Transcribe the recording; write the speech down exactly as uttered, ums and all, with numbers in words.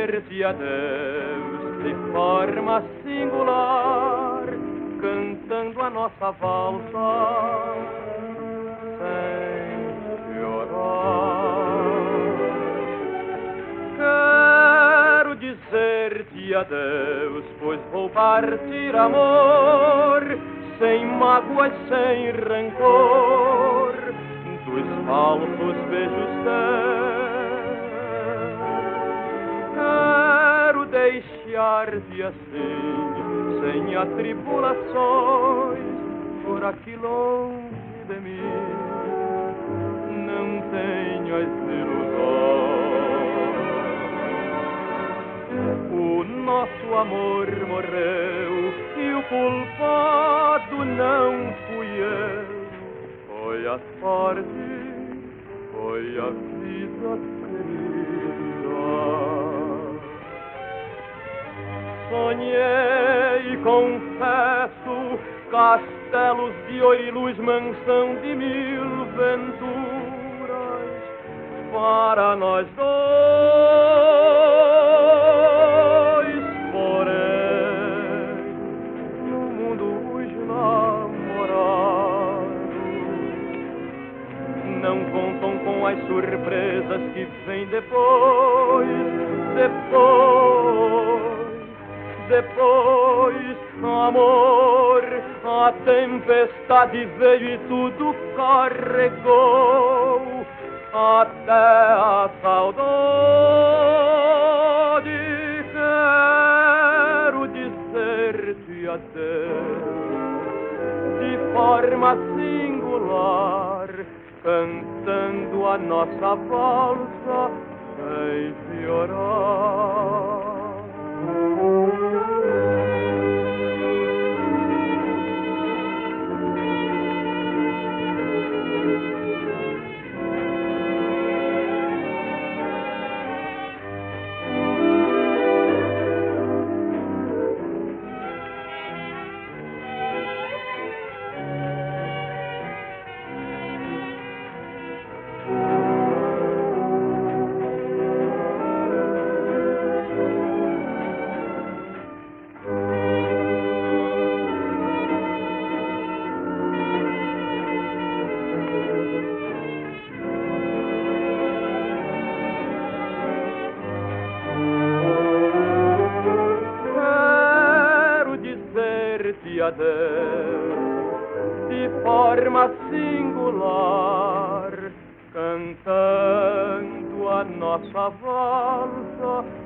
dizer-te adeus de forma singular, cantando a nossa valsa sem chorar. Quero dizer-te adeus, pois vou partir, amor, sem mágoas, sem rancor, dos falsos beijos teus. Quero deixar-te assim, sem atribulações, por aqui longe de mim. Não tenhas ilusões. O nosso amor morreu e o culpado não fui eu. Foi a sorte, foi a vida querida. Sonhei, confesso, castelos de ouro e luz, mansão de mil venturas para nós dois. Porém, no mundo os namorados não contam com as surpresas que vêm depois, depois. Depois, amor, a tempestade veio e tudo carregou, até a saudade. Quero dizer-te adeus de forma singular, cantando a nossa valsa sem piorar. Adeus, de forma singular, cantando a nossa valsa